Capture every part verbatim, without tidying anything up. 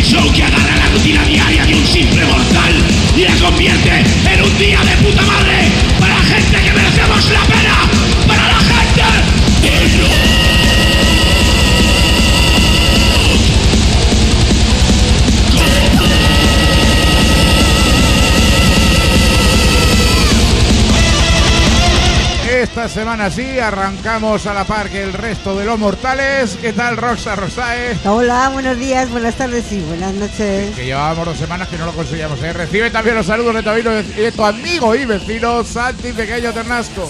show que agarra la rutina diaria de un simple mortal y la convierte en un día de puta madre para la gente que merecemos la pena, para la gente de rock. Esta semana sí, arrancamos a la par que el resto de los mortales. ¿Qué tal, Rosa Rosae? Hola, buenos días, buenas tardes y buenas noches. Que llevábamos dos semanas que no lo conseguíamos, ¿eh? Recibe también los saludos de tu amigo, de tu amigo y vecino Santi Pequeño Ternasco.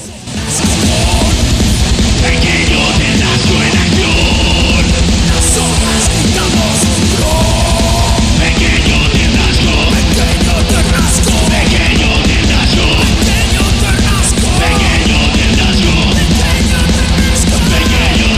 Pequeño Ternasco en acción. Nosotros gritamos rock. Pequeño Ternasco. Pequeño Ternasco. Pequeño Ternasco. Pequeño Ternasco. Pequeño Ternasco. Pequeño Ternasco. Pequeño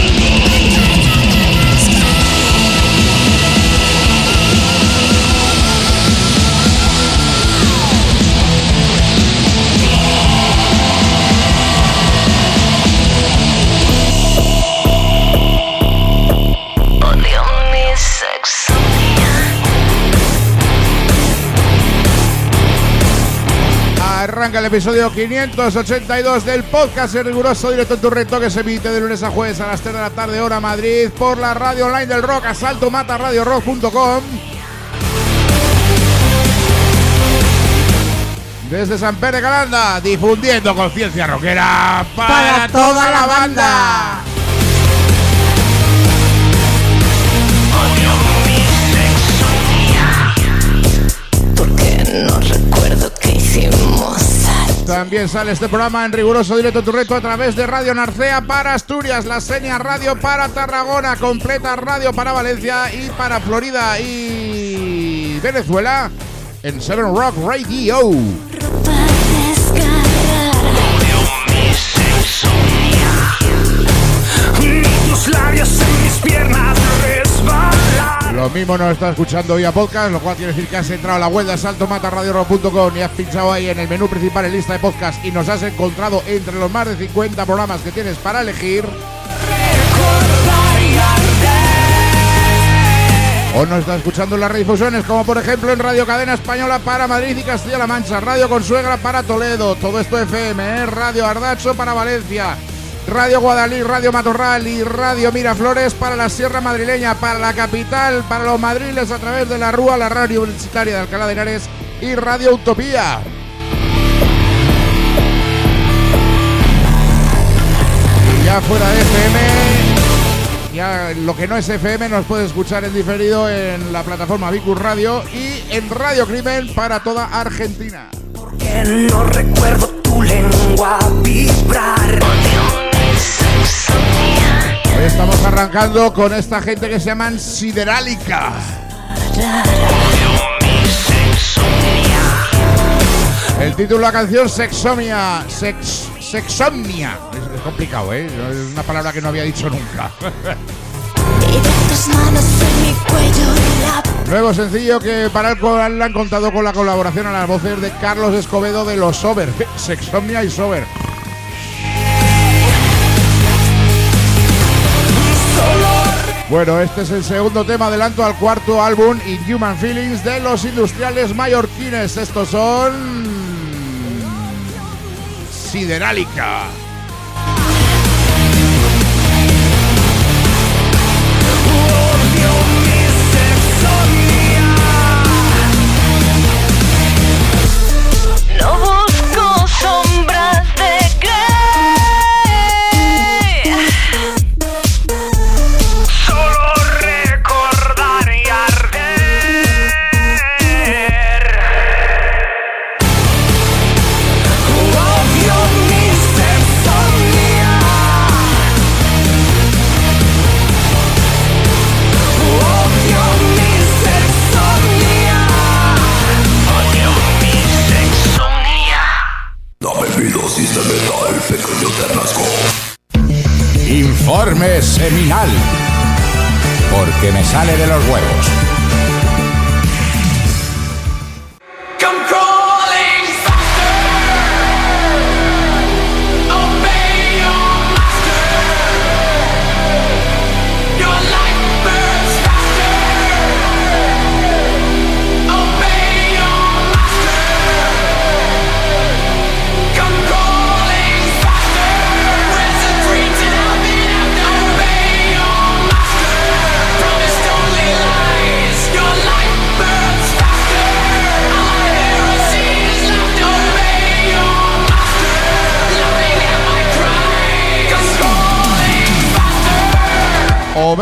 Arranca el episodio quinientos ochenta y dos del podcast en riguroso directo en tu reto, que se emite de lunes a jueves a las tres de la tarde hora Madrid por la radio online del rock, asalto mata radio rock punto com. Desde San Pere de Calanda, difundiendo conciencia rockera para, para toda, toda la banda, banda. Porque no recuerdo qué hicimos. También sale este programa en riguroso directo en tu reto a través de Radio Narcea para Asturias, La Seña Radio para Tarragona, Completa Radio para Valencia y para Florida y Venezuela en Seven Rock Radio. Tus labios en mis piernas resbalan. Lo mismo nos está escuchando vía podcast, lo cual quiere decir que has entrado a la web de asalto mata radio rock punto com y has pinchado ahí en el menú principal en lista de podcast y nos has encontrado entre los más de cincuenta programas que tienes para elegir. O nos está escuchando en las redifusiones, como por ejemplo en Radio Cadena Española para Madrid y Castilla-La Mancha, Radio Consuegra para Toledo, todo esto F M, ¿eh? Radio Ardacho para Valencia, Radio Guadalí, Radio Matorral y Radio Miraflores para la Sierra Madrileña, para la capital, para los madriles a través de la Rúa, la Radio Universitaria de Alcalá de Henares y Radio Utopía. Y ya fuera de F M, ya lo que no es F M nos puedes escuchar en diferido en la plataforma Vicus Radio y en Radio Crimen para toda Argentina. Porque no recuerdo tu lengua vibrar. Hoy estamos arrancando con esta gente que se llaman Siderálica. El título de la canción Sexomnia. Sex, sexomnia. Es, es complicado, ¿eh? Es una palabra que no había dicho nunca. Nuevo sencillo que para el cual han contado con la colaboración a las voces de Carlos Escobedo de los Sober. Sexomnia y Sober. Bueno, este es el segundo tema adelanto al cuarto álbum Inhuman Feelings de los industriales mallorquines. Estos son Siderálica. No busco sombras de grey. Solo recordar y arder. Odio mi sexomnia. Odio mi sexomnia. Odio mi sexomnia. Dame vida System Metal, Pequeño Ternasco. Informe seminal, porque me sale de los huevos. Come crawling faster. Obey your master. Your life burns faster.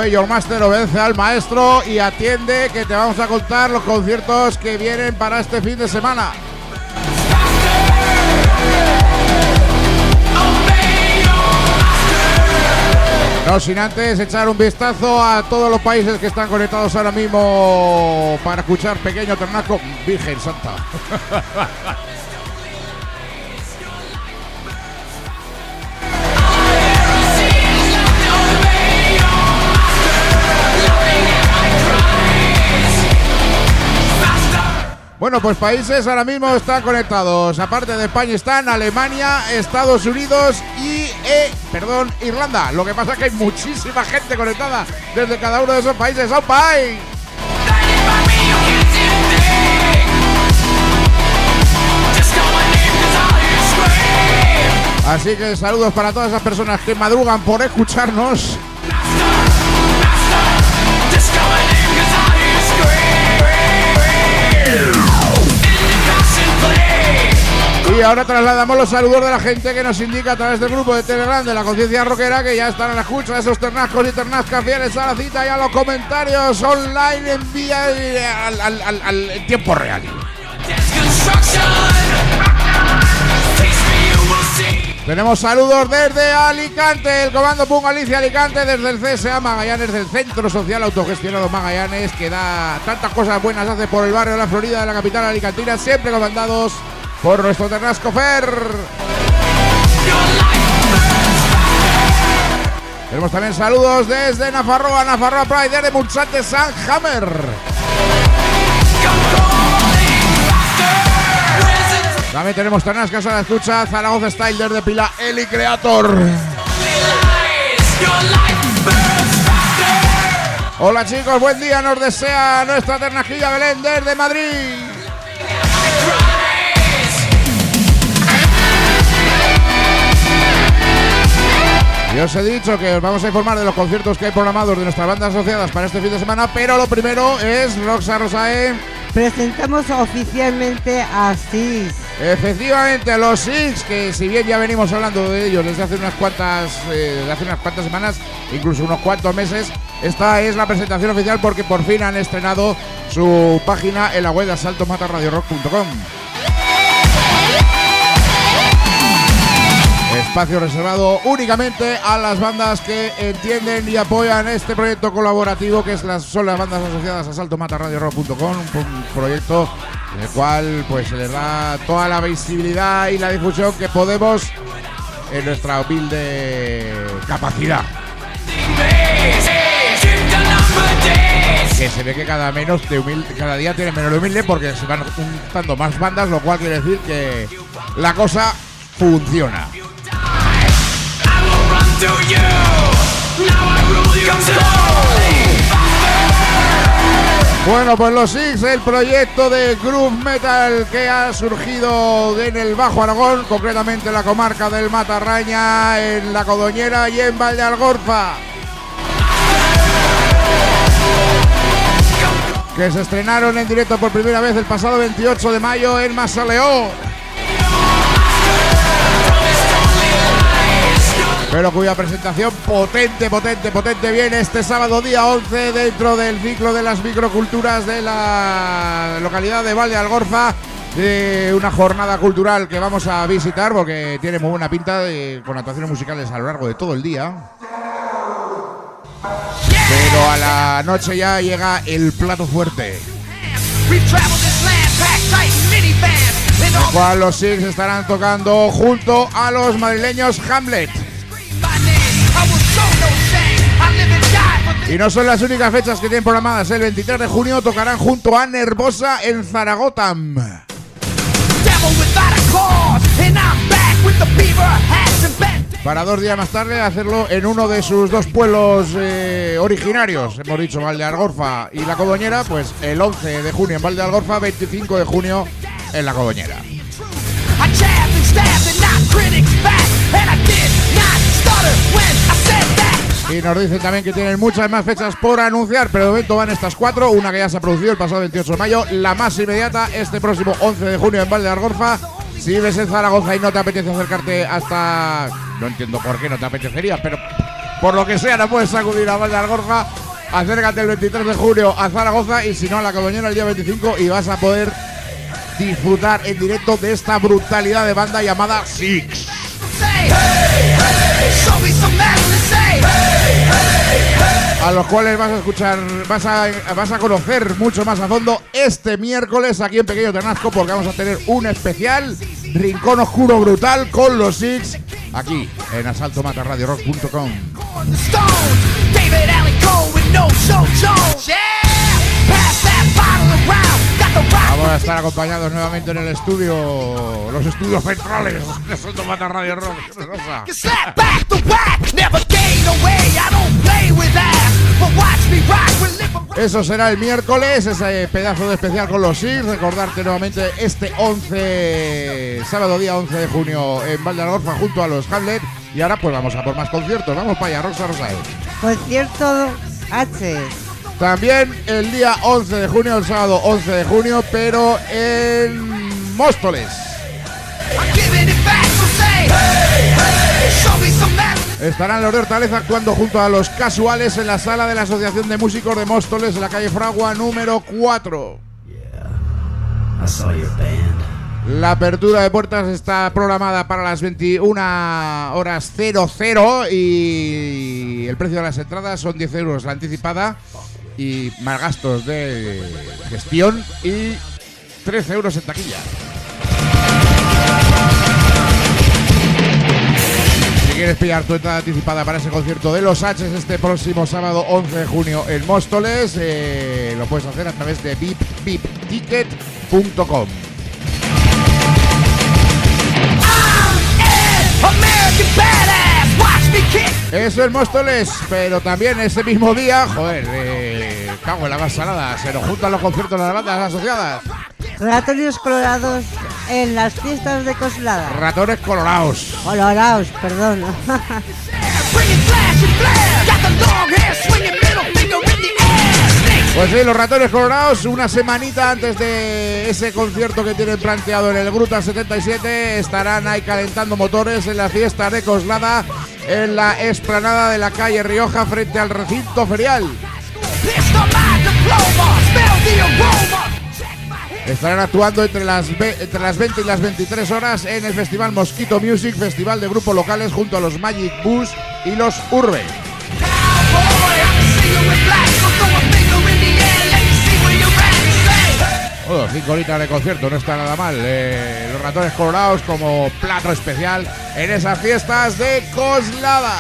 Obey Your Master, obedece al maestro y atiende que te vamos a contar los conciertos que vienen para este fin de semana. No sin antes echar un vistazo a todos los países que están conectados ahora mismo para escuchar Pequeño Ternasco. Virgen Santa. Bueno, pues países ahora mismo están conectados. Aparte de España están Alemania, Estados Unidos y, eh, perdón, Irlanda. Lo que pasa es que hay muchísima gente conectada desde cada uno de esos países. ¡Oh, país! Así que saludos para todas esas personas que madrugan por escucharnos. Y ahora trasladamos los saludos de la gente que nos indica a través del grupo de Telegram de la Conciencia Rockera que ya están a la escucha de esos ternascos y ternascas fieles a la cita y a los comentarios online en vía al, al, al, al en tiempo real. Tenemos saludos desde Alicante, el Comando Punk Galicia Alicante, desde el C S A Magallanes, del Centro Social Autogestionado Magallanes, que da tantas cosas buenas, hace por el barrio de la Florida de la capital alicantina, siempre comandados por nuestro Ternasco Fer. Tenemos también saludos desde Nafarroa, Nafarroa Pride, desde Mulsante San Hammer. También tenemos Ternascas a la escucha, Zaragoza Style desde Pila, Eli Creator. Hola chicos, buen día, nos desea nuestra Ternasquilla Belén desde Madrid. Yo os he dicho que os vamos a informar de los conciertos que hay programados de nuestras bandas asociadas para este fin de semana, pero lo primero es, Roxa Rosae, presentamos oficialmente a Six. Efectivamente, a los Six, que si bien ya venimos hablando de ellos desde hace unas cuantas eh, desde hace unas cuantas semanas, incluso unos cuantos meses, esta es la presentación oficial porque por fin han estrenado su página en la web de asalto mata radio rock punto com. Espacio reservado únicamente a las bandas que entienden y apoyan este proyecto colaborativo que es las, son las bandas asociadas a asalto mata radio rock punto com, un proyecto en el cual pues se les da toda la visibilidad y la difusión que podemos en nuestra humilde capacidad. Que se ve que cada menos de humilde, cada día tiene menos de humilde porque se van juntando más bandas, lo cual quiere decir que la cosa funciona. Bueno, pues los Six, el proyecto de groove metal que ha surgido en el Bajo Aragón, concretamente en la comarca del Matarraña, en La Codoñera y en Valdealgorza, que se estrenaron en directo por primera vez el pasado veintiocho de mayo en Masaleó, pero cuya presentación potente, potente, potente viene este sábado día once dentro del ciclo de las microculturas de la localidad de Valdealgorza, de una jornada cultural que vamos a visitar porque tiene muy buena pinta de, con actuaciones musicales a lo largo de todo el día. Pero a la noche ya llega el plato fuerte, el cual los Six estarán tocando junto a los madrileños Hamlet. Y no son las únicas fechas que tienen programadas. El veintitrés de junio tocarán junto a Nervosa en Zaragoza. Para dos días más tarde hacerlo en uno de sus dos pueblos eh, originarios, hemos dicho Valdealgorza y La Codoñera, pues el once de junio en Valdealgorza, veinticinco de junio en La Codoñera. Y nos dicen también que tienen muchas más fechas por anunciar, pero de momento van estas cuatro. Una que ya se ha producido el pasado veintiocho de mayo, la más inmediata este próximo once de junio en Valdealgorza. Si vives en Zaragoza y no te apetece acercarte hasta... No entiendo por qué no te apetecería, pero por lo que sea no puedes acudir a Valdealgorza, acércate el veintitrés de junio a Zaragoza y si no a La Codoñera el día veinticinco y vas a poder disfrutar en directo de esta brutalidad de banda llamada Six. A los cuales vas a escuchar, vas a, vas a conocer mucho más a fondo este miércoles aquí en Pequeño Ternasco, porque vamos a tener un especial Rincón Oscuro Brutal con los Six aquí en asalto mata radio rock punto com. Vamos a estar acompañados nuevamente en el estudio, los estudios centrales de Asalto Mata Radio Rock. Eso será el miércoles, ese pedazo de especial con los Six. Recordarte nuevamente este once, sábado día once de junio en Valdealgorfa junto a los Hamlet. Y ahora pues vamos a por más conciertos, vamos para allá, Rosa Rosae. Concierto H. También el día once de junio, el sábado once de junio, pero en Móstoles. Estarán los de Hortaleza actuando junto a los Casuales en la sala de la Asociación de Músicos de Móstoles en la calle Fragua número cuatro. La apertura de puertas está programada para las veintiuna horas cero cero y el precio de las entradas son diez euros la anticipada y más gastos de gestión y trece euros en taquilla. Si quieres pillar tu entrada anticipada para ese concierto de los H's este próximo sábado once de junio en Móstoles, eh, lo puedes hacer a través de vip vip ticket punto com. Eso es Móstoles, pero también ese mismo día, joder, eh, cago en la más salada, se nos juntan los conciertos de las bandas asociadas. Ratones colorados en las fiestas de Coslada. Ratones colorados. Colorados, perdón. Pues sí, los Ratones Colorados, una semanita antes de ese concierto que tienen planteado en el Gruta setenta y siete, estarán ahí calentando motores en la fiesta de Coslada, en la explanada de la calle Rioja, frente al recinto ferial. Estarán actuando entre las, entre las veinte y las veintitrés horas en el Festival Mosquito Music, festival de grupos locales junto a los Magic Bus y los Urbe. Bueno, cinco horitas de concierto, no está nada mal. Eh, los Ratones Colorados como plato especial en esas fiestas de Coslada.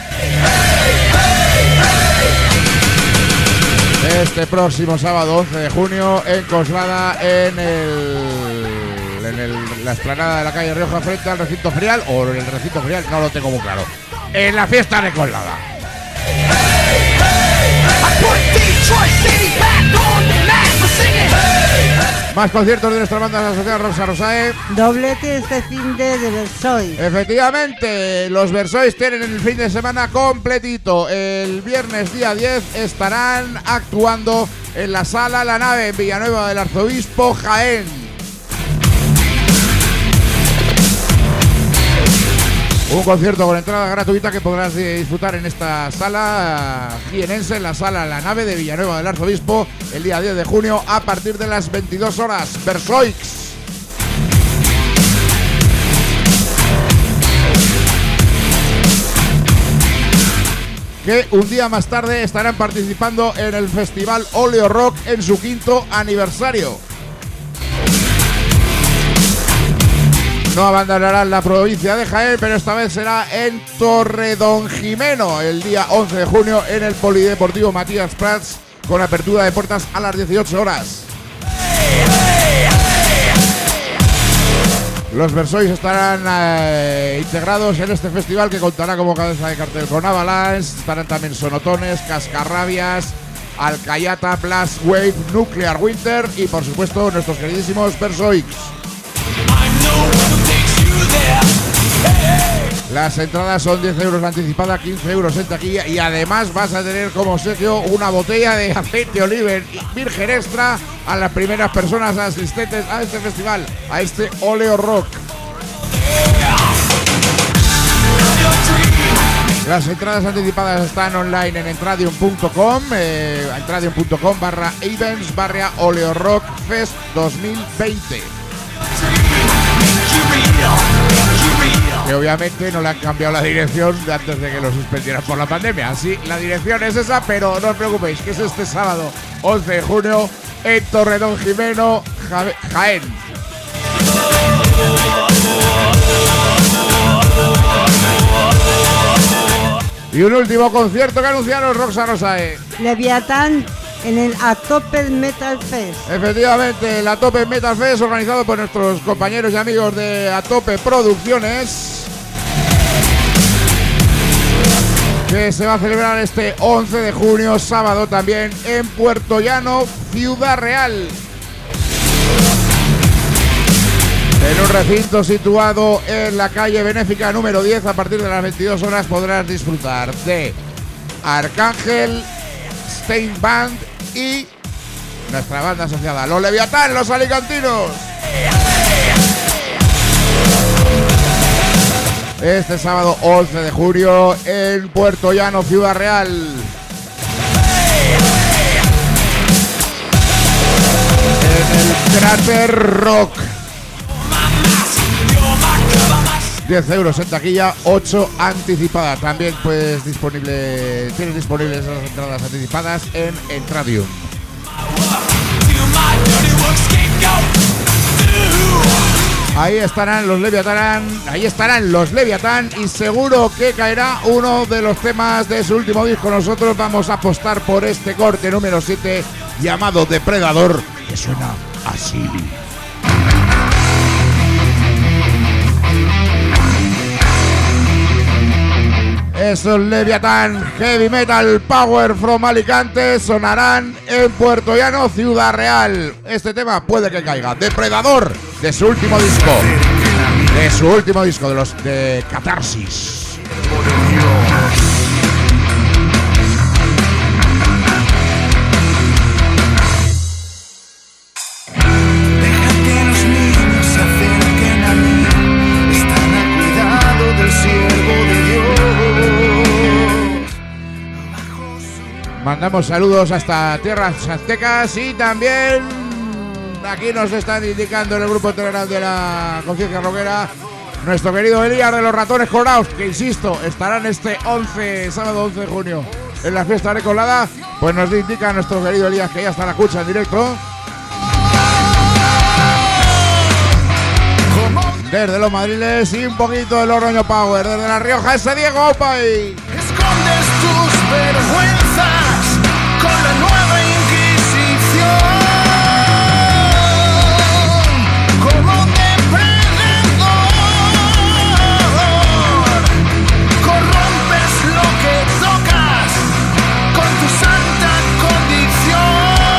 Este próximo sábado once de junio en Coslada, en el en el, la explanada de la calle Rioja frente al recinto ferial, o en el recinto ferial, no lo tengo muy claro. En la fiesta de Coslada. Más conciertos de nuestras bandas asociadas, Rosa Rosae. Doblete este fin de, de Versois. Efectivamente, los Versois tienen el fin de semana completito. El viernes día diez estarán actuando en la Sala La Nave en Villanueva del Arzobispo, Jaén. Un concierto con entrada gratuita que podrás disfrutar en esta sala jienense, en la Sala La Nave de Villanueva del Arzobispo, el día diez de junio a partir de las veintidós horas. Versoix. Que un día más tarde estarán participando en el Festival Oleo Rock en su quinto aniversario. No abandonarán la provincia de Jaén, pero esta vez será en Torredonjimeno, el día once de junio en el Polideportivo Matías Prats, con apertura de puertas a las dieciocho horas. Los Versois estarán eh, integrados en este festival, que contará como cabeza de cartel con Avalanche. Estarán también Sonotones, Cascarrabias, Alcayata, Blast Wave, Nuclear Winter y por supuesto nuestros queridísimos Versoix. Las entradas son diez euros la anticipada, quince euros en taquilla, y además vas a tener como obsequio una botella de aceite oliva virgen extra a las primeras personas asistentes a este festival, a este Oleo Rock. Las entradas anticipadas están online en entradium punto com, eh, entradium punto com barra events barra Oleo Rock Fest dos mil veinte. Que obviamente no le han cambiado la dirección de antes de que lo suspendieran por la pandemia. Así, la dirección es esa, pero no os preocupéis, que es este sábado once de junio en Torredón Jimeno, Ja- Jaén. Y un último concierto que anunciaron Roxa Rosae. Leviatán en el Atope Metal Fest. Efectivamente, el Atope Metal Fest, organizado por nuestros compañeros y amigos de Atope Producciones, que se va a celebrar este once de junio, sábado también, en Puerto Llano, Ciudad Real. En un recinto situado en la calle Benéfica número diez, a partir de las veintidós horas podrás disfrutar de Arcángel, Stein Band y nuestra banda asociada, Los Leviatán, Los Alicantinos. Este sábado once de junio en Puerto Llano, Ciudad Real. En el Cráter Rock. diez euros en taquilla, ocho anticipada. También pues disponible, tienes disponibles las entradas anticipadas en Entradium. Ahí estarán los Leviatán, ahí estarán los Leviatán y seguro que caerá uno de los temas de su último disco. Nosotros vamos a apostar por este corte número siete llamado Depredador, que suena así. Esos Leviatán Heavy Metal Power from Alicante sonarán en Puerto Llano, Ciudad Real. Este tema puede que caiga. Depredador, de su último disco. De su último disco, de los de Catarsis. Deja que los niños se acerquen a mí. Están al cuidado del siervo de Dios. Mandamos saludos hasta tierras aztecas y también aquí nos están indicando en el grupo Telegram de la Conciencia Rockera nuestro querido Elías de los Ratones Colorados, que insisto, estarán este once, sábado once de junio en la fiesta recolada. Pues nos indica nuestro querido Elías que ya está en la escucha en directo desde los Madriles y un poquito de Logroño Power, desde La Rioja, ese Diego Opay. Escondes tus vergüenzas con la nueva Inquisición. Como depredador, corrompes lo que tocas con tu santa condición.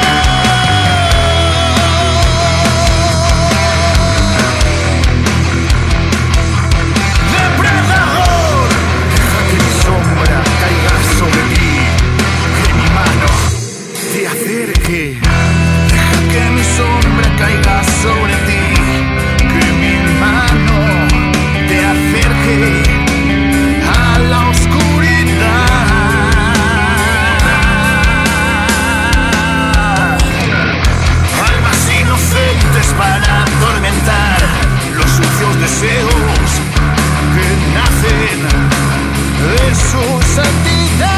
Depredador, deja que mi sombra caiga sobre ti, que mi mano te acerque. Deja que mi sombra caiga sobre ti, que mi mano te acerque a la oscuridad. Almas inocentes para atormentar los sucios deseos que nacen de su santidad.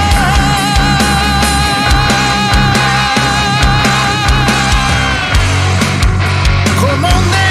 Como un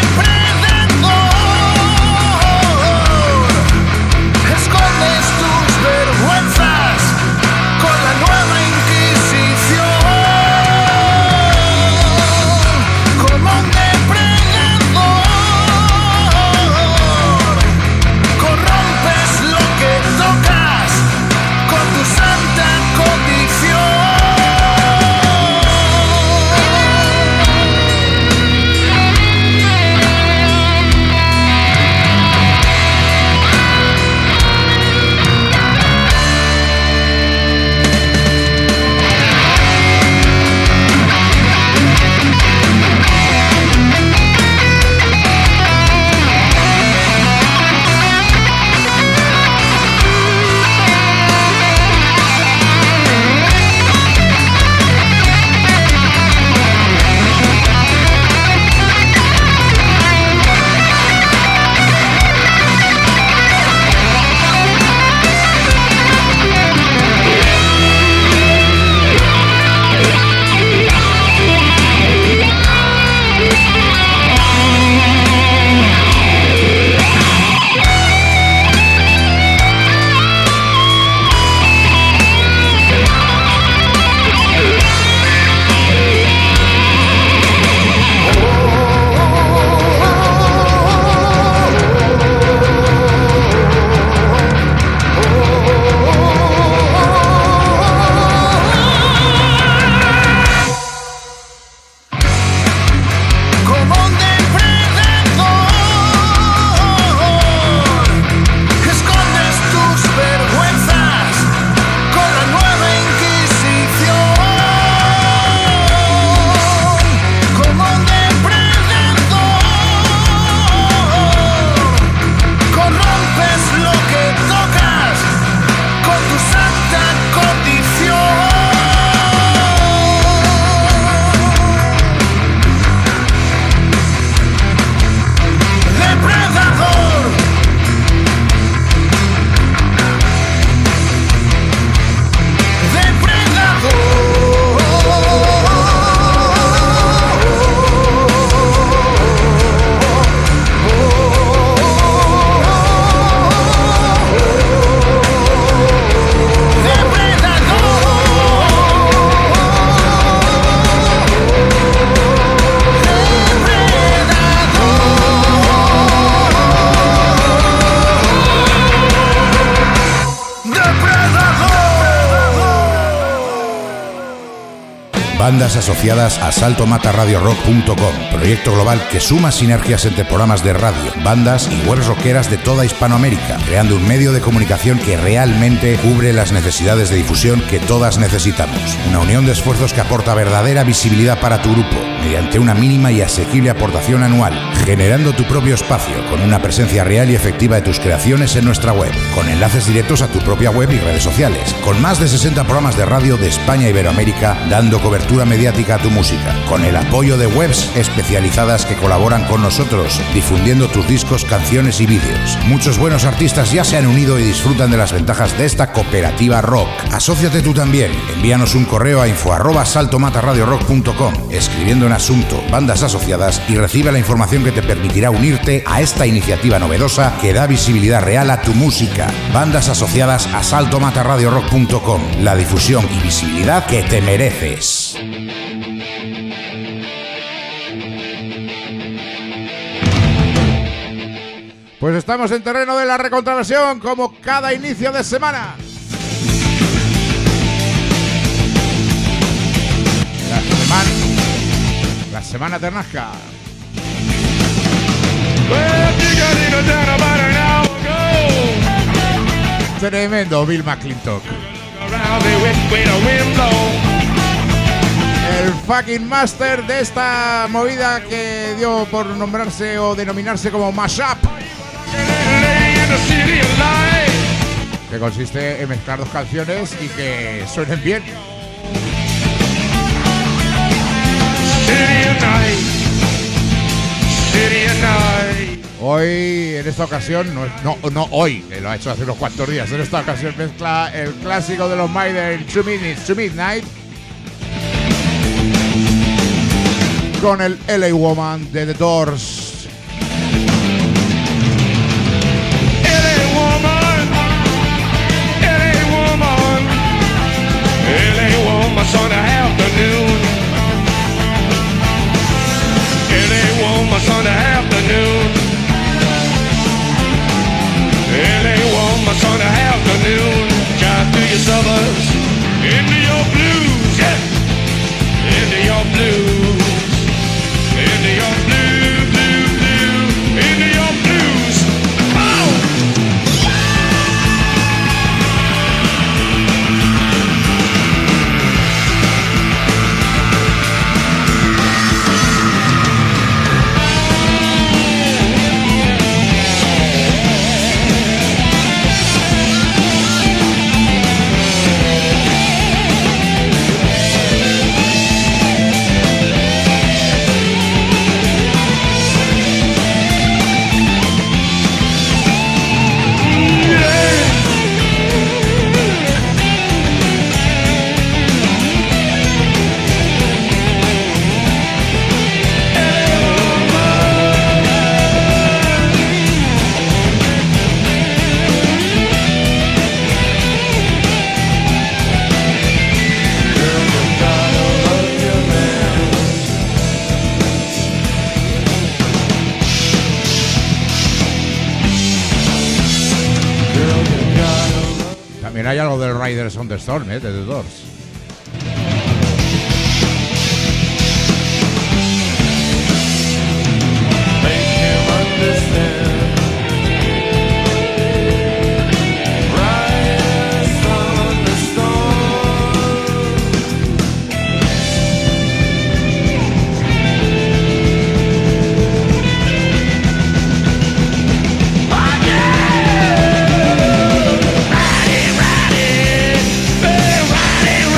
bandas asociadas a salto mata radio rock punto com, proyecto global que suma sinergias entre programas de radio, bandas y webs rockeras de toda Hispanoamérica, creando un medio de comunicación que realmente cubre las necesidades de difusión que todas necesitamos. Una unión de esfuerzos que aporta verdadera visibilidad para tu grupo, mediante una mínima y asequible aportación anual, generando tu propio espacio con una presencia real y efectiva de tus creaciones en nuestra web, con enlaces directos a tu propia web y redes sociales, con más de sesenta programas de radio de España e Iberoamérica dando cobertura mediática a tu música, con el apoyo de webs especializadas que colaboran con nosotros, difundiendo tus discos, canciones y vídeos. Muchos buenos artistas ya se han unido y disfrutan de las ventajas de esta cooperativa rock. Asóciate tú también. Envíanos un correo a info arroba salto mata radio rock punto com, escribiendo en asunto bandas asociadas, y recibe la información que te permitirá unirte a esta iniciativa novedosa que da visibilidad real a tu música. Bandas asociadas a salto mata radio rock punto com, la difusión y visibilidad que te mereces. Pues estamos en terreno de la recontraversión como cada inicio de semana. La semana, la semana ternasca. Tremendo Bill McClintock. El fucking master de esta movida que dio por nombrarse o denominarse como Mashup, que consiste en mezclar dos canciones y que suenen bien. Hoy, en esta ocasión, no, no, no hoy, que lo ha hecho hace unos cuantos días, en esta ocasión mezcla el clásico de los Maiden, Two Minutes to Midnight, con el L A Woman de The Doors. Sunday afternoon, L A woman Sunday afternoon, drive through your suburbs, into your blues, yeah, into your blues, into your blue, blue, blue, into your blues. Oh! Hay algo del Riders on the Storm, ¿eh? De The Doors. Riding, riding,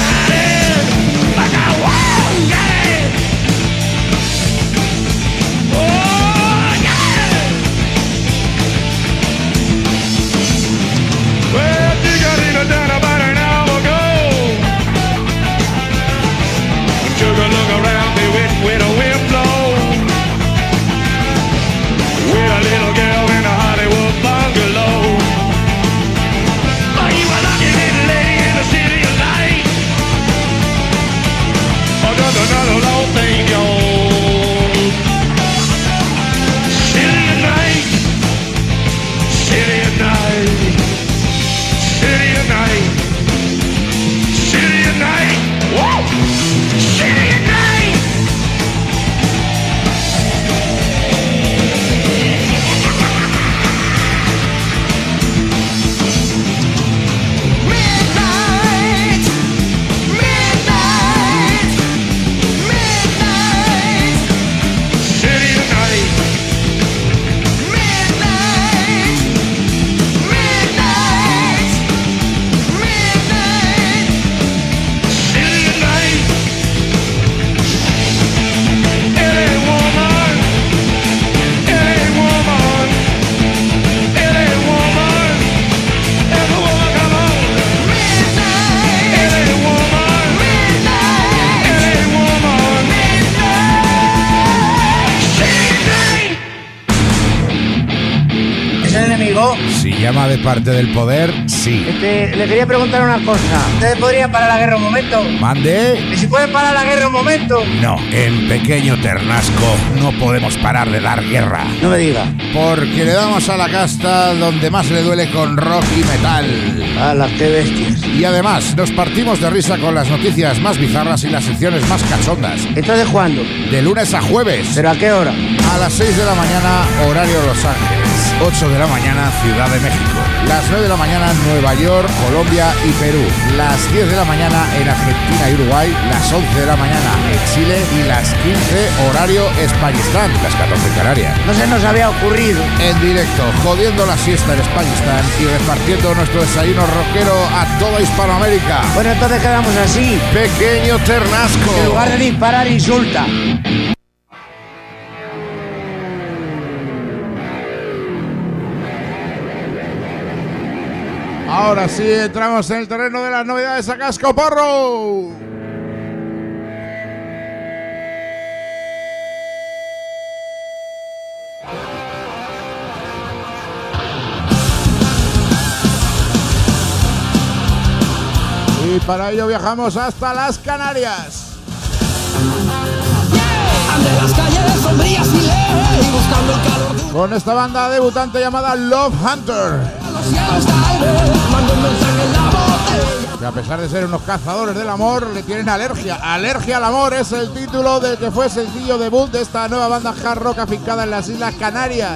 Llama de parte del poder, sí. Este, le quería preguntar una cosa. ¿Ustedes podrían parar la guerra un momento? ¿Mande? ¿Y si pueden parar la guerra un momento? No, en Pequeño Ternasco no podemos parar de dar guerra. No me diga. Porque le damos a la casta donde más le duele con rock y metal. ¡Hala, qué bestias! Y además, nos partimos de risa con las noticias más bizarras y las secciones más cachondas. ¿Entonces cuándo? De lunes a jueves. ¿Pero a qué hora? A las seis de la mañana, horario Los Ángeles. ocho de la mañana, Ciudad de México. Las nueve de la mañana, Nueva York, Colombia y Perú. Las diez de la mañana en Argentina y Uruguay. Las once de la mañana en Chile. Y las quince, horario Españistán. Las catorce en Canarias. No se nos había ocurrido. En directo, jodiendo la siesta en Españistán y repartiendo nuestro desayuno rockero a toda Hispanoamérica. Bueno, entonces quedamos así. Pequeño Ternasco. En lugar de disparar, insulta. Ahora sí, entramos en el terreno de las novedades a casco porro. Y para ello viajamos hasta las Canarias. Con esta banda debutante llamada Love Hunter, que a pesar de ser unos cazadores del amor, le tienen alergia. Alergia al amor es el título del que fue sencillo debut de esta nueva banda hard rock afincada en las Islas Canarias.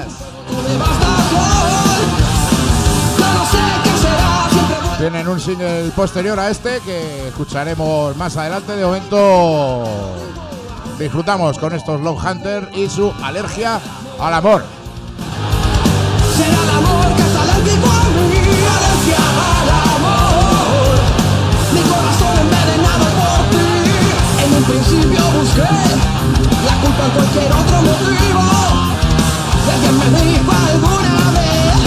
Tienen un single posterior a este que escucharemos más adelante. De momento disfrutamos con estos Love Hunter y su alergia al amor. Será el amor que es alérgico a mí, alergia al amor. Mi corazón envenenado por ti. En un principio busqué la culpa en cualquier otro motivo. Y alguien me dijo alguna vez,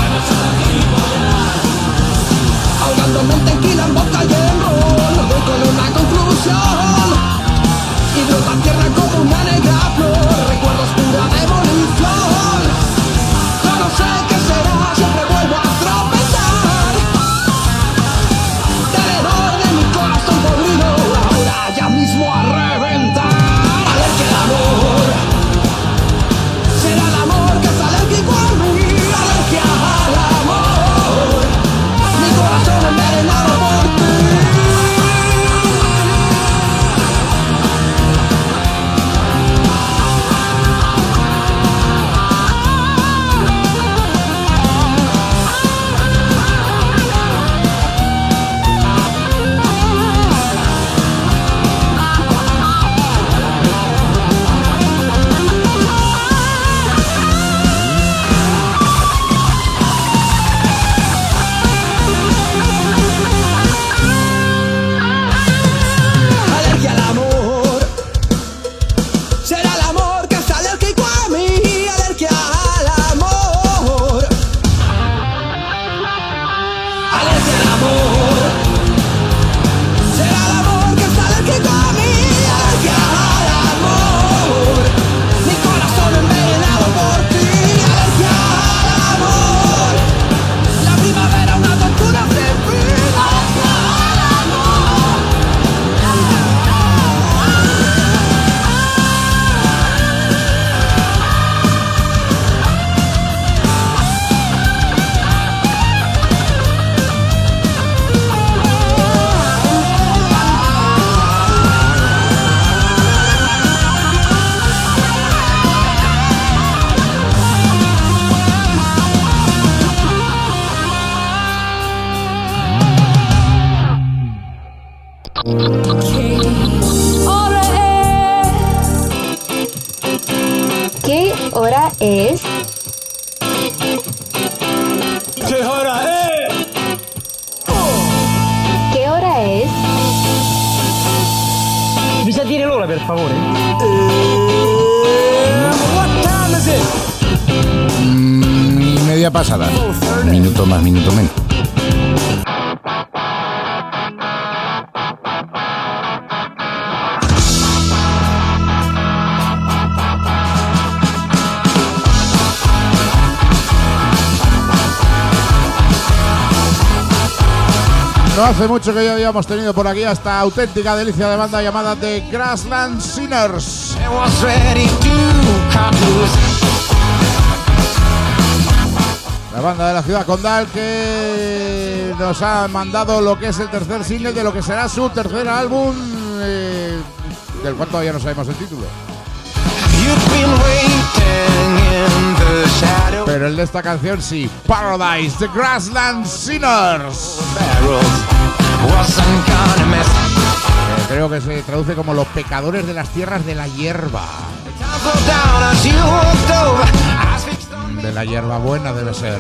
ahogándome en tequila, en vodka y en ron, voy con una conclusión. Y veo la tierra como una negra flor, recuerdos pura demolición. Yo no sé qué será, siempre vuelvo a tropezar. Alrededor de mi corazón podrido, ahora ya mismo a reventar. Alergia al amor. Será el amor que es alérgico a mí, alergia al amor. Mi corazón envenenado por ti. Alergia al amor. Será el amor que es alérgico a mí, alergia al amor. Alergia al amor. Será el amor que es alérgico a mí, alergia al amor. Mi corazón envenenado por ti, alergia al amor. La primavera una tortura sin fin, alergia al amor. ¿Qué hora es? ¿Qué hora es? ¿Qué hora es? Mi sa dire l'ora, per favore? What time is it? Mm, y media pasada. Minuto más, minuto menos. No hace mucho que ya habíamos tenido por aquí esta auténtica delicia de banda llamada The Grassland Sinners. La banda de la ciudad condal que nos ha mandado lo que es el tercer single de lo que será su tercer álbum, eh, del cual todavía no sabemos el título. Pero el de esta canción sí, Paradise, The Grassland Sinners. Eh, creo que se traduce como los pecadores de las tierras de la hierba. De la hierba buena debe ser.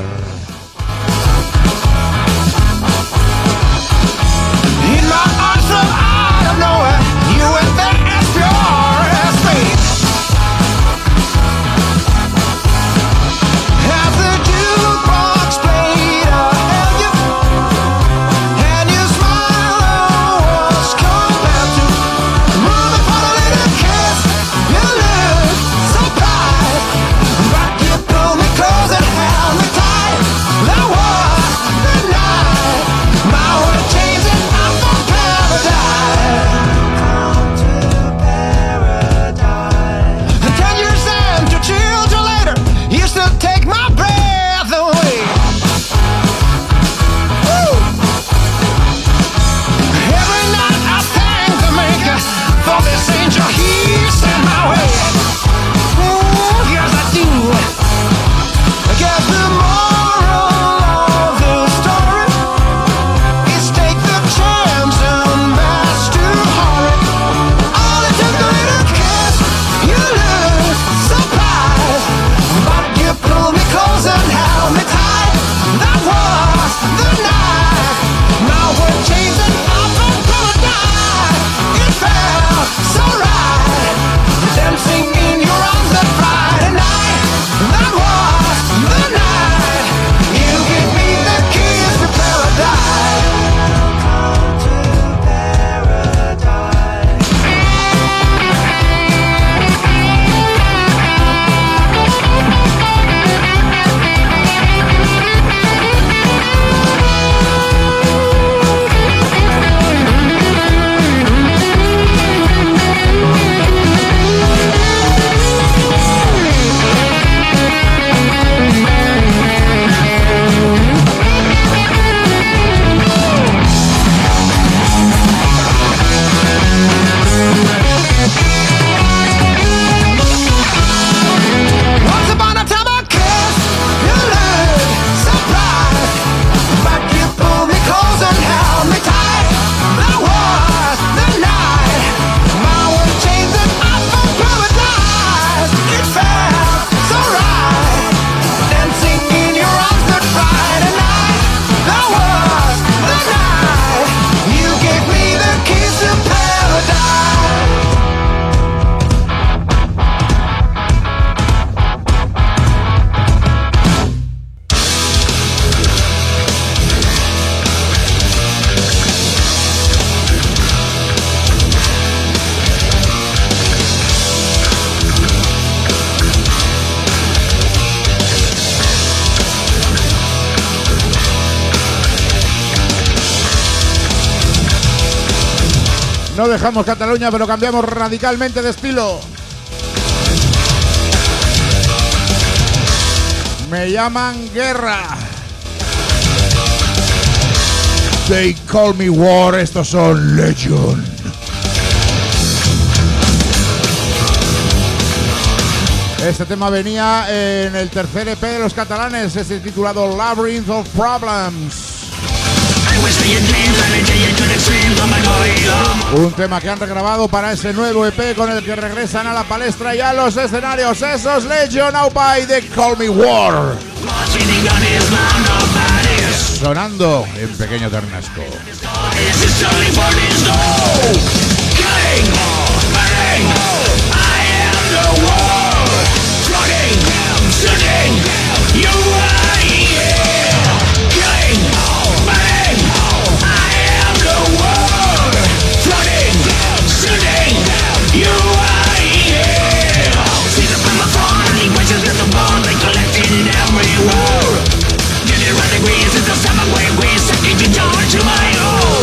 No dejamos Cataluña, pero cambiamos radicalmente de estilo. Me llaman Guerra. They call me war. Estos son Legion. Este tema venía en el tercer E P de los catalanes, este titulado Labyrinth of Problems. Un tema que han regrabado para ese nuevo E P con el que regresan a la palestra y a los escenarios. Esos Legion Out by The Call Me War. Sonando en Pequeño Ternasco. To my own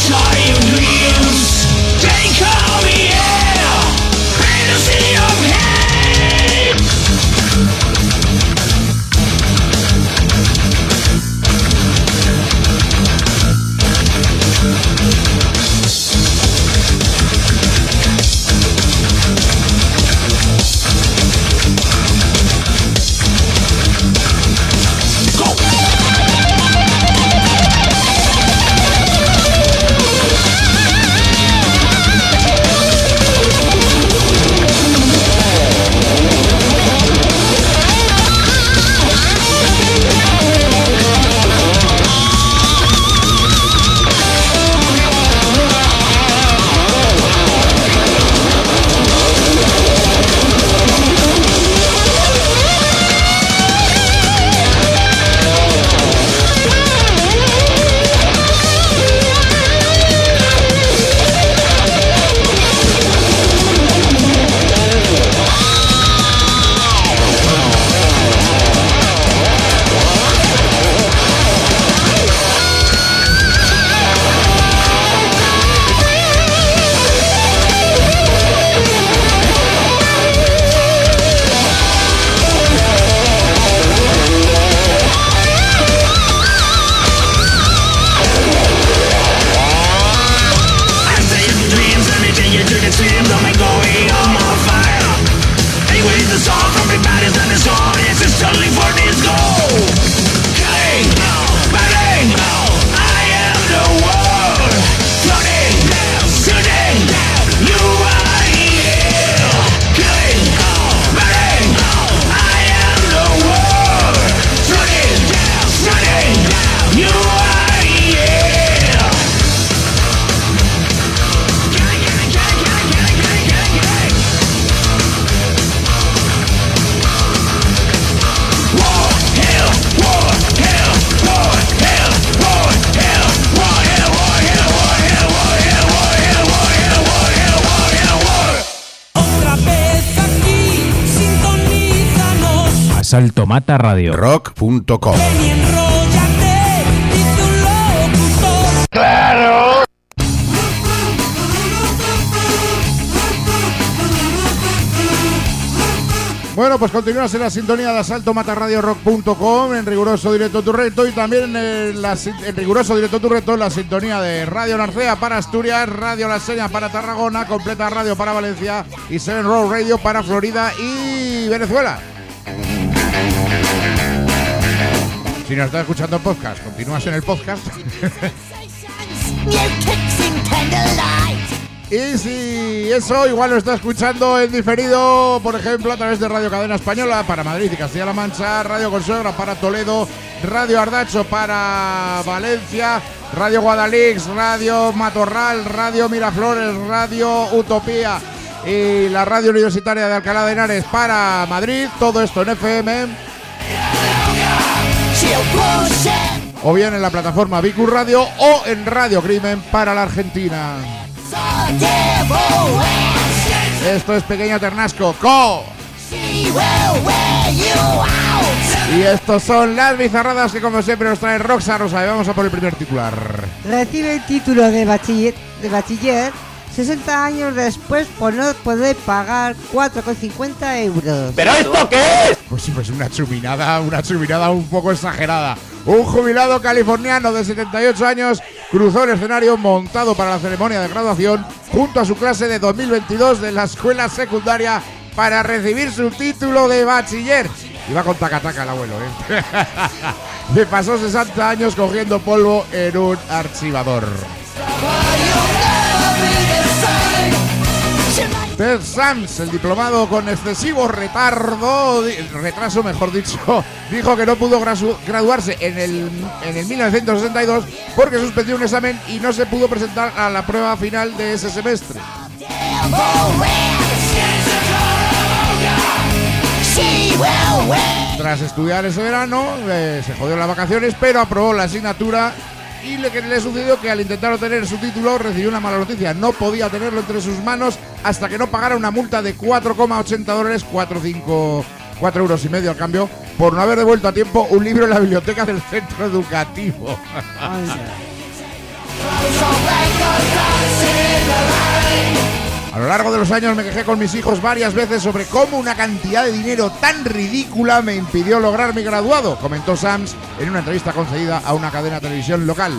Asalto Mata Radio. rock punto com. ¡Claro! Bueno, pues continúas en la sintonía de Asalto Mata Radio rock punto com, en riguroso directo tu reto, y también en, la, en riguroso directo tu reto en la sintonía de Radio Narcea para Asturias, Radio La Seña para Tarragona, Completa Radio para Valencia y Seven Road Radio para Florida y Venezuela. Si nos estás escuchando en podcast, continúas en el podcast. Y si eso igual lo está escuchando en diferido, por ejemplo, a través de Radio Cadena Española para Madrid y Castilla-La Mancha, Radio Consuegra para Toledo, Radio Ardacho para Valencia, Radio Guadalix, Radio Matorral, Radio Miraflores, Radio Utopía y la Radio Universitaria de Alcalá de Henares para Madrid, todo esto en F M. O bien en la plataforma Vicu Radio o en Radio Crimen para la Argentina. Esto es Pequeño Ternasco, Co. Y estos son las bizarradas que como siempre nos trae Roxa Rosa. Y vamos a por el primer titular. Recibe el título de bachiller, de bachiller sesenta años después por no poder pagar cuatro con cincuenta euros. ¿Pero esto qué es? Pues sí, pues una chuminada, una chuminada un poco exagerada. Un jubilado californiano de setenta y ocho años cruzó el escenario montado para la ceremonia de graduación junto a su clase de dos mil veintidós de la escuela secundaria para recibir su título de bachiller. Iba con tacataca el abuelo, ¿eh? Le pasó sesenta años cogiendo polvo en un archivador. Ted Sams, el diplomado con excesivo retardo, retraso mejor dicho, dijo que no pudo graduarse en el, en el mil novecientos sesenta y dos porque suspendió un examen y no se pudo presentar a la prueba final de ese semestre. Tras estudiar ese verano, eh, se jodió las vacaciones, pero aprobó la asignatura. Y le, que le sucedió que al intentar obtener su título recibió una mala noticia. No podía tenerlo entre sus manos hasta que no pagara una multa de cuatro coma ochenta dólares, cuatro euros y medio al cambio, por no haber devuelto a tiempo un libro en la biblioteca del centro educativo. A lo largo de los años me quejé con mis hijos varias veces sobre cómo una cantidad de dinero tan ridícula me impidió lograr mi graduado, comentó Sams en una entrevista concedida a una cadena de televisión local.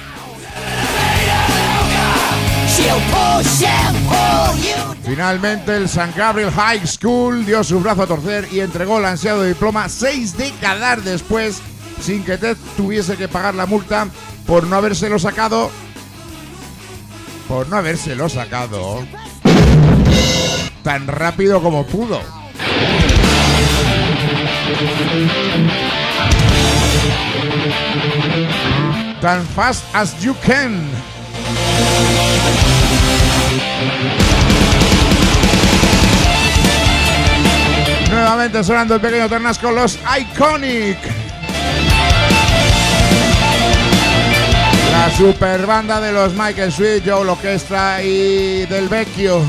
Finalmente el Saint Gabriel High School dio su brazo a torcer y entregó el ansiado diploma seis décadas después, sin que Ted tuviese que pagar la multa por no habérselo sacado. Por no habérselo sacado tan rápido como pudo. Tan fast as you can. Nuevamente sonando el pequeño Ternasco, los Iconic. La super banda de los Michael Sweet, Joe L'Orchestra y Del Vecchio.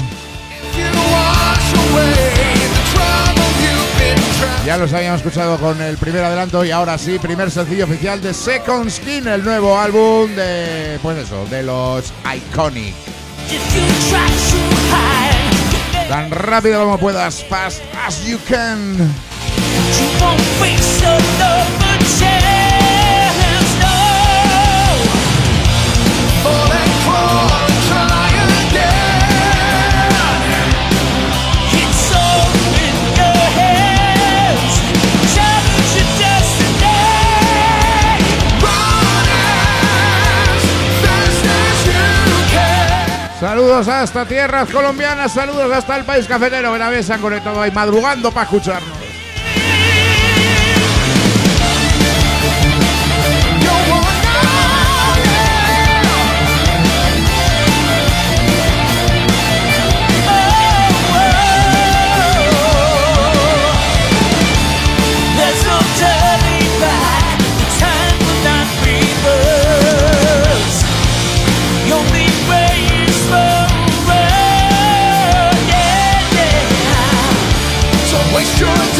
Ya los habíamos escuchado con el primer adelanto y ahora sí, primer sencillo oficial de Second Skin, el nuevo álbum de, pues eso, de los Iconic. Tan rápido como puedas, fast as you can. Saludos hasta tierras colombianas, saludos hasta el país cafetero. Una vez se han conectado ahí madrugando para escucharnos. Waste your time.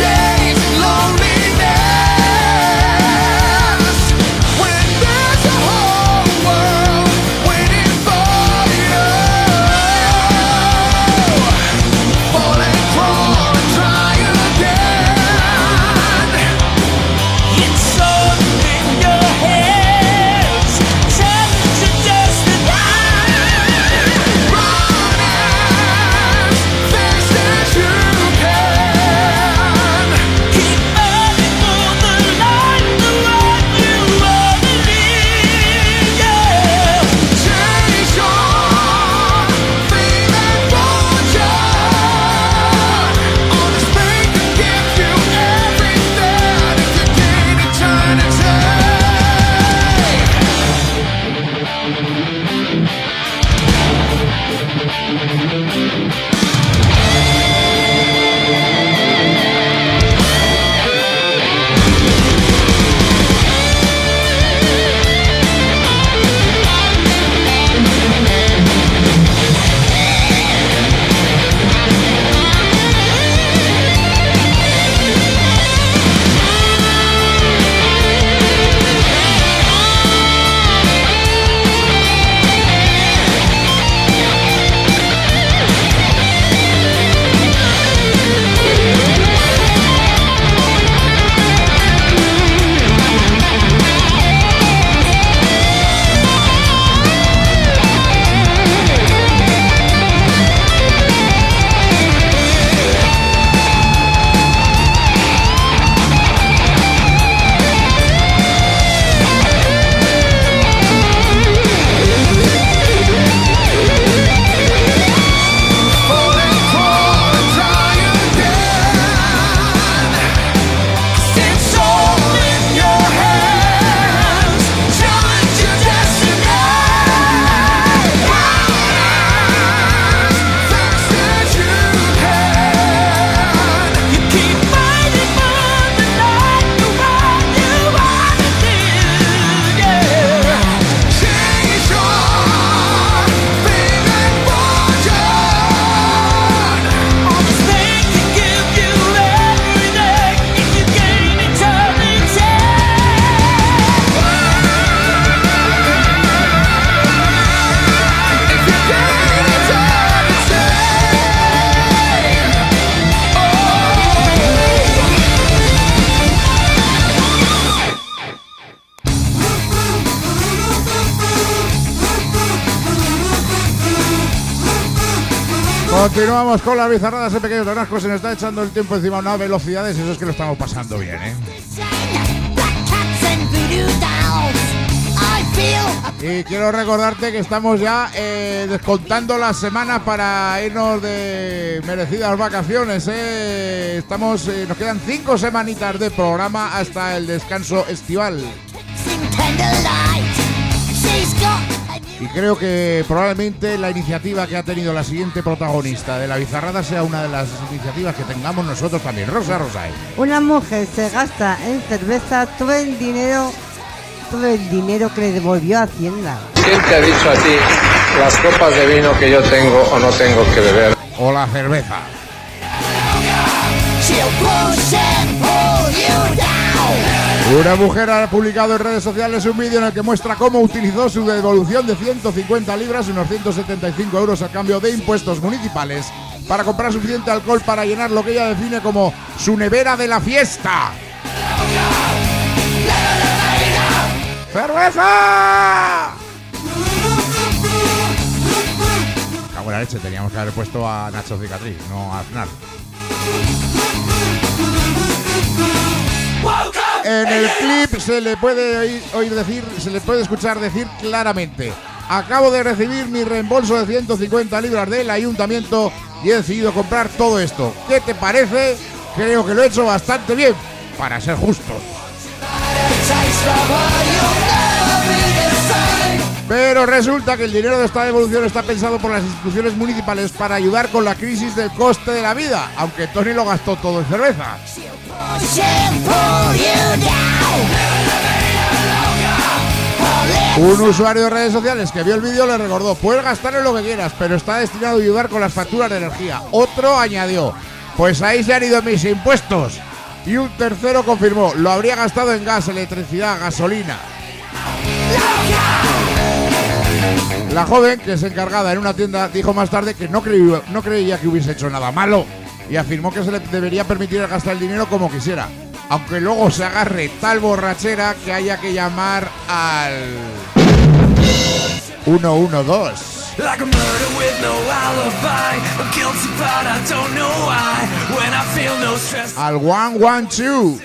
Continuamos con las bizarradas en Pequeños Tarascos. Se nos está echando el tiempo encima a una velocidades. Eso es que lo estamos pasando bien, ¿eh? Y quiero recordarte que estamos ya eh, descontando las semanas para irnos de merecidas vacaciones, ¿eh? Estamos, eh, nos quedan cinco semanitas de programa hasta el descanso estival. Y creo que probablemente la iniciativa que ha tenido la siguiente protagonista de la bizarrada sea una de las iniciativas que tengamos nosotros también. Rosa Rosay. Una mujer se gasta en cerveza todo el dinero, todo el dinero que le devolvió a Hacienda. ¿Quién te ha dicho a ti las copas de vino que yo tengo o no tengo que beber? O la cerveza. Una mujer ha publicado en redes sociales un vídeo en el que muestra cómo utilizó su devolución de ciento cincuenta libras, unos ciento setenta y cinco euros a cambio de impuestos municipales, para comprar suficiente alcohol para llenar lo que ella define como su nevera de la fiesta. ¡Cerveza! Cago en la leche, teníamos que haber puesto a Nacho Cicatriz, no a Aznar. En el clip se le puede oír, oír decir, se le puede escuchar decir claramente: acabo de recibir mi reembolso de ciento cincuenta libras del ayuntamiento y he decidido comprar todo esto. ¿Qué te parece? Creo que lo he hecho bastante bien, para ser justos. Pero resulta que el dinero de esta devolución está pensado por las instituciones municipales para ayudar con la crisis del coste de la vida, aunque Tony lo gastó todo en cerveza. Un usuario de redes sociales que vio el vídeo le recordó: puedes gastar en lo que quieras, pero está destinado a ayudar con las facturas de energía. Otro añadió: pues ahí se han ido mis impuestos. Y un tercero confirmó: lo habría gastado en gas, electricidad, gasolina. La joven, que es encargada en una tienda, dijo más tarde que no, creía, no creía que hubiese hecho nada malo y afirmó que se le debería permitir gastar el dinero como quisiera, aunque luego se agarre tal borrachera que haya que llamar al uno uno dos. Al one one two.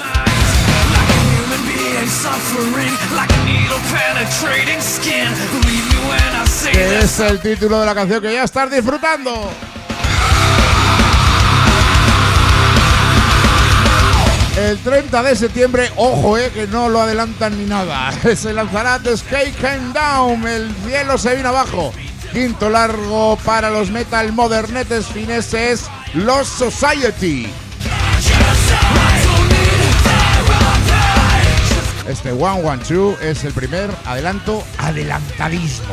Que es el título de la canción que ya estás disfrutando. El treinta de septiembre, ojo, eh, que no lo adelantan ni nada, se lanzará The Sky Came Down, el cielo se vino abajo. Quinto largo para los metal modernetes fineses, Los Society. Este one one two es el primer adelanto adelantadísimo.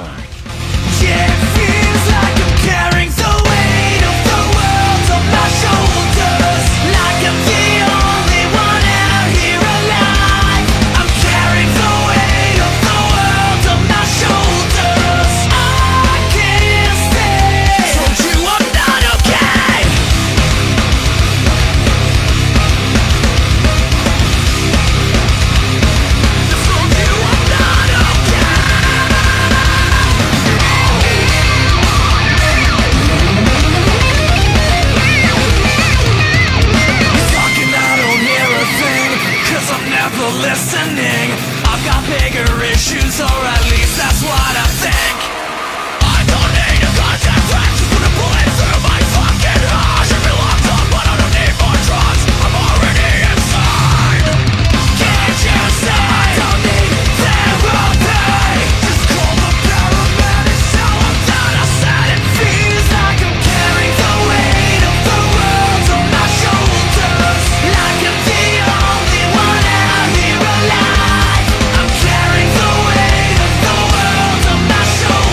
Listening, I've got bigger issues, or at least that's what I think. I don't need a contact track to put a bullet through my fucking heart. I should be locked up, but I don't need more drugs. I'm already inside. Can't you see? I don't need therapy. Just call the paramedics, tell them that I said it. Feels like I'm carrying the weight of the world on my shoulders, like I'm the only one out here alive. I'm carrying the weight of the world on my shoulders.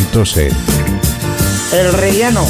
envueltos en... El relleno.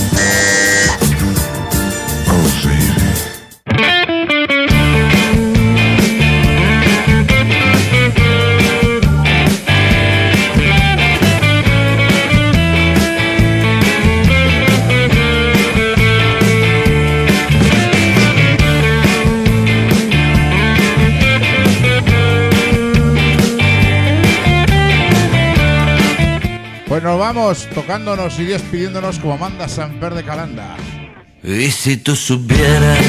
Pues nos vamos tocándonos y despidiéndonos como manda Samper de Calanda. Y si tú supieras...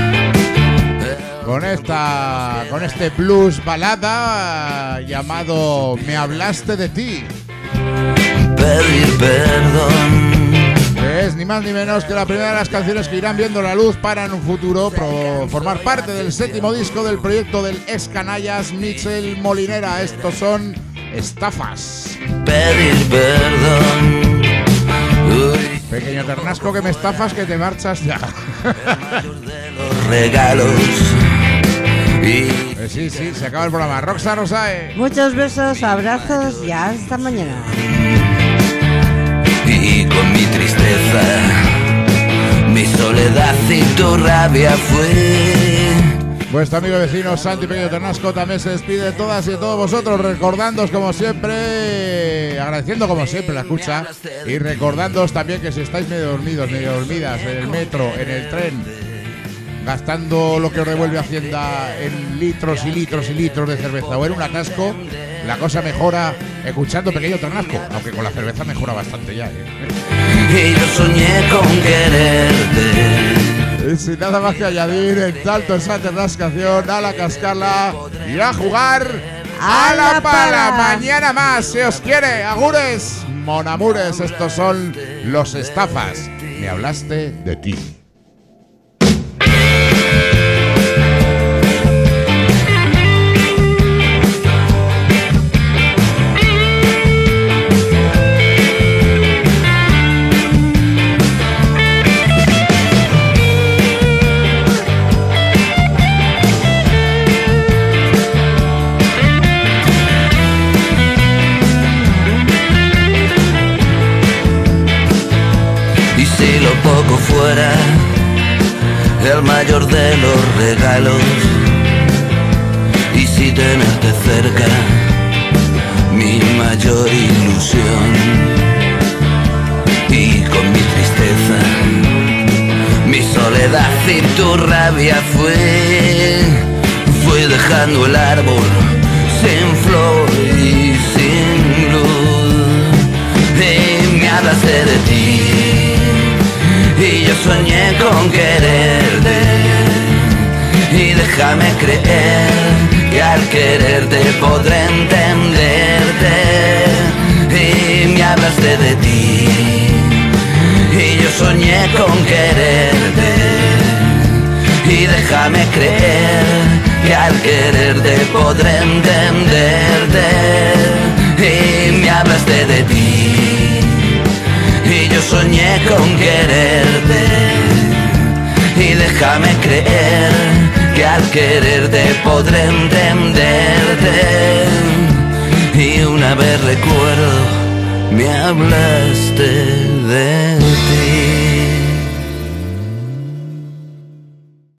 Con esta, con este blues balada llamado Me hablaste de ti. Pedir perdón. Que es ni más ni menos que la primera de las canciones que irán viendo la luz para en un futuro pro, formar parte del séptimo disco del proyecto del ex canallas Michel Molinera. Estos son Estafas. Pedir perdón. Uy. Pequeño ternasco que me estafas, que te marchas ya. Los regalos. Y... Eh, sí, sí, se acaba el programa. Roxa Rosae. Muchos besos, abrazos y hasta mañana. Y con mi tristeza, mi soledad y tu rabia fue. Vuestro amigo y vecino Santi Pequeño Ternasco también se despide de todas y de todos vosotros, recordándoos como siempre, agradeciendo como siempre la escucha y recordándoos también que si estáis medio dormidos, medio dormidas en el metro, en el tren, gastando lo que os devuelve Hacienda en litros y litros y litros de cerveza o en un atasco, la cosa mejora escuchando Pequeño Ternasco, aunque con la cerveza mejora bastante ya, ¿eh? Y yo soñé con quererte. Y sin nada más que añadir, en tanto esa ternascación, a la cascarla y a jugar a la pala. Mañana más, si os quiere. Agures, monamures, estos son los Estafas. Me hablaste de ti. Poco fuera el mayor de los regalos, y si tenerte cerca mi mayor ilusión. Y con mi tristeza, mi soledad y tu rabia fue, fue dejando el árbol sin flor y sin luz. Y me hablaste de ti y yo soñé con quererte, y déjame creer que al quererte podré entenderte. Y me hablaste de ti y yo soñé con quererte, y déjame creer que al quererte podré entenderte. Y me hablaste de ti y yo soñé con quererte, y déjame creer que al quererte podré entenderte. Y una vez recuerdo, me hablaste de ti.